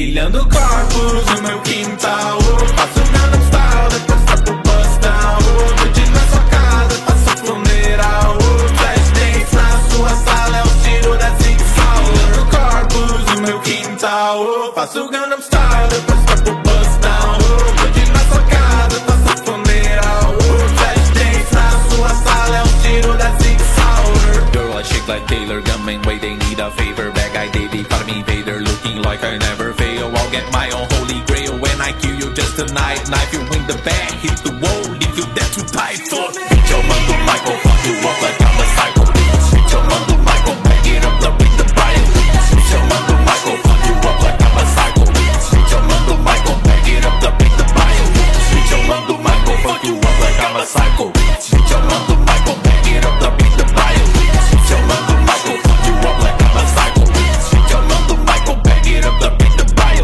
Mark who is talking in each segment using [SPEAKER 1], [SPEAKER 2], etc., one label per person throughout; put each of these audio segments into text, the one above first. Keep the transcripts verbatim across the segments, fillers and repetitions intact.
[SPEAKER 1] Empilhando corpos no meu quintal. Faço Gangnam Style, depois tá pro bust down. Noite na sua casa, faço funeral. Flash dance na sua sala, é o tiro da Zig Sauer. Empilhando corpos no meu quintal. Faço Gangnam Style, depois tá pro bust down. Noite na sua casa, faço funeral. Flash dance na sua sala, é o tiro da Zig Sauer. Girl, I shake like Taylor, gunman, wait, they need a favor. Bad guy, Davey, caught me invader, looking like I never fail. I'll get my own holy grail when I kill you just tonight. Knife you in the back, hit the wall, leave you dead to die. Fuck, bitch, yo, mando Michael, fuck you up like I'm a psycho. Bitch, yo, mando Michael, back it up, up in the bio. Bitch, yo, mando Michael, fuck you up like I'm a psycho. Bitch, yo, mando Michael, back it up, up in the bio. Bitch, yo, mando Michael, fuck you up like I'm a psycho. Bitch, yo, mando Michael, back it up, up in the bio. Bitch, yo, mando Michael, fuck you up like I'm a psycho. Bitch, yo, mando Michael, back it up, up in the bio.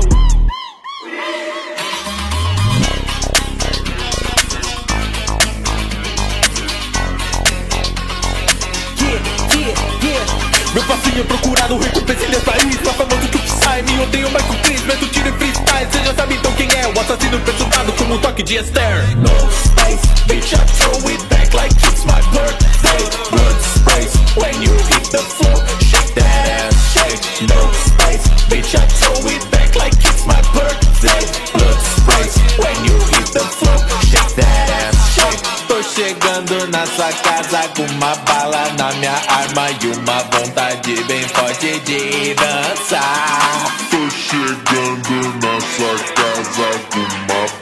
[SPEAKER 2] Meu passinho procurado, recompensa nesse país. Mais famoso que o Psy, me odeio mais que o Chris. Meto tiro em freestyle, cê já sabe então quem é. O assassino perturbado como um toque de Esther.
[SPEAKER 1] No space, bitch, I throw it back like it's my birthday. Blood sprays when you hit the floor. Shake that ass, shake. No space, bitch, I throw it back like it's my birthday. Blood sprays when you hit the floor. Shake that ass, shake.
[SPEAKER 2] Tô chegando na sua casa com uma bala na minha arma e uma vontade bem forte de dançar.
[SPEAKER 3] Tô chegando na sua casa com uma